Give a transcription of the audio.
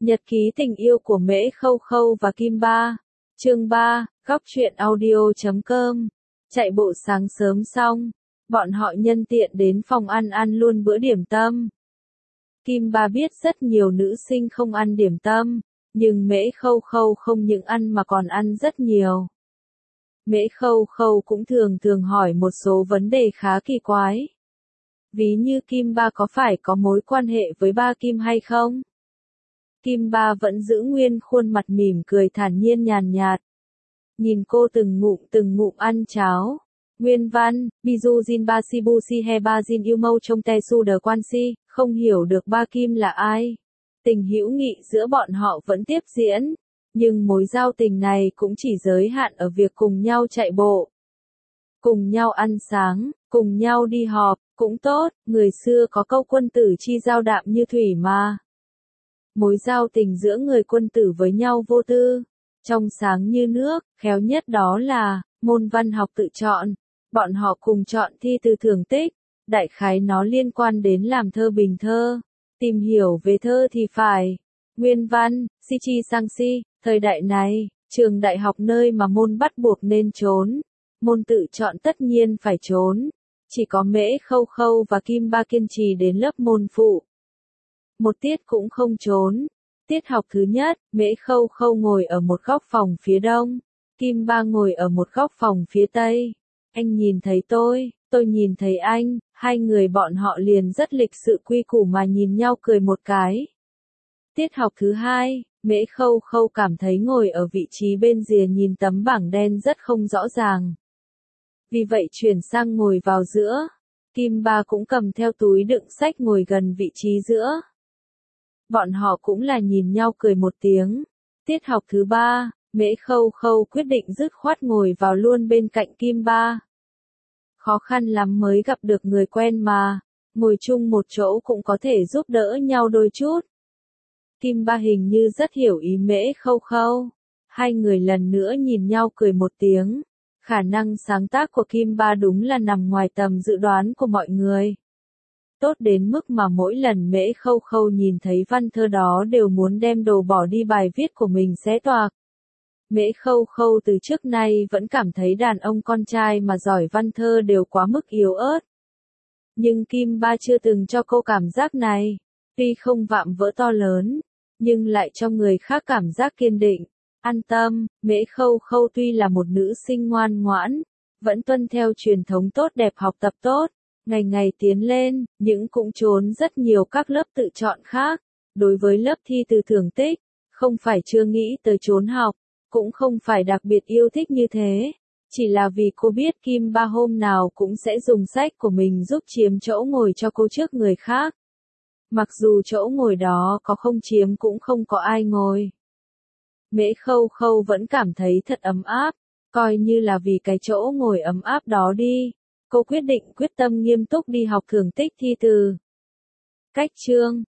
Nhật ký tình yêu của Mễ Khâu Khâu và Kim Ba. Chương 3, góc truyện audio.com. Chạy bộ sáng sớm xong, bọn họ nhân tiện đến phòng ăn luôn bữa điểm tâm. Kim Ba biết rất nhiều nữ sinh không ăn điểm tâm, nhưng Mễ Khâu Khâu không những ăn mà còn ăn rất nhiều. Mễ Khâu Khâu cũng thường hỏi một số vấn đề khá kỳ quái. Ví như Kim Ba có phải có mối quan hệ với ba Kim hay không? Kim Ba vẫn giữ nguyên khuôn mặt mỉm cười thản nhiên nhàn nhạt. Nhìn cô từng ngụm ăn cháo. Nguyên văn, Bizujin ba Sibusi he ba Jin yêu mâu trong te su đờ quan si, không hiểu được ba Kim là ai. Tình hữu nghị giữa bọn họ vẫn tiếp diễn, nhưng mối giao tình này cũng chỉ giới hạn ở việc cùng nhau chạy bộ. Cùng nhau ăn sáng, cùng nhau đi họp, cũng tốt, người xưa có câu quân tử chi giao đạm như thủy mà. Mối giao tình giữa người quân tử với nhau vô tư, trong sáng như nước, khéo nhất đó là môn văn học tự chọn. Bọn họ cùng chọn thi từ thường tích, đại khái nó liên quan đến làm thơ bình thơ, tìm hiểu về thơ thì phải. Nguyên văn, Shichi Sangsi, thời đại này, trường đại học nơi mà môn bắt buộc nên trốn, môn tự chọn tất nhiên phải trốn. Chỉ có Mễ Khâu Khâu và Kim Ba kiên trì đến lớp môn phụ. Một tiết cũng không trốn. Tiết học thứ nhất, Mễ Khâu Khâu ngồi ở một góc phòng phía đông, Kim Ba ngồi ở một góc phòng phía tây. Anh nhìn thấy tôi nhìn thấy anh, hai người bọn họ liền rất lịch sự quy củ mà nhìn nhau cười một cái. Tiết học thứ hai, Mễ Khâu Khâu cảm thấy ngồi ở vị trí bên rìa nhìn tấm bảng đen rất không rõ ràng. Vì vậy chuyển sang ngồi vào giữa. Kim Ba cũng cầm theo túi đựng sách ngồi gần vị trí giữa. Bọn họ cũng là nhìn nhau cười một tiếng. Tiết học thứ ba, Mễ Khâu Khâu quyết định dứt khoát ngồi vào luôn bên cạnh Kim Ba. Khó khăn lắm mới gặp được người quen mà, ngồi chung một chỗ cũng có thể giúp đỡ nhau đôi chút. Kim Ba hình như rất hiểu ý Mễ Khâu Khâu. Hai người lần nữa nhìn nhau cười một tiếng. Khả năng sáng tác của Kim Ba đúng là nằm ngoài tầm dự đoán của mọi người. Tốt đến mức mà mỗi lần Mễ Khâu Khâu nhìn thấy văn thơ đó đều muốn đem đồ bỏ đi bài viết của mình xé toạc. Mễ Khâu Khâu từ trước nay vẫn cảm thấy đàn ông con trai mà giỏi văn thơ đều quá mức yếu ớt. Nhưng Kim Ba chưa từng cho cô cảm giác này. Tuy không vạm vỡ to lớn, nhưng lại cho người khác cảm giác kiên định. An tâm, Mễ Khâu Khâu tuy là một nữ sinh ngoan ngoãn, vẫn tuân theo truyền thống tốt đẹp học tập tốt, ngày tiến lên, nhưng cũng trốn rất nhiều các lớp tự chọn khác. Đối với lớp thi từ thường tích, không phải chưa nghĩ tới trốn học, cũng không phải đặc biệt yêu thích như thế, chỉ là vì cô biết Kim Ba hôm nào cũng sẽ dùng sách của mình giúp chiếm chỗ ngồi cho cô trước người khác. Mặc dù chỗ ngồi đó có không chiếm cũng không có ai ngồi. Mễ Khâu Khâu vẫn cảm thấy thật ấm áp, coi như là vì cái chỗ ngồi ấm áp đó đi. Cô quyết tâm nghiêm túc đi học thường tích thi từ. Cách chương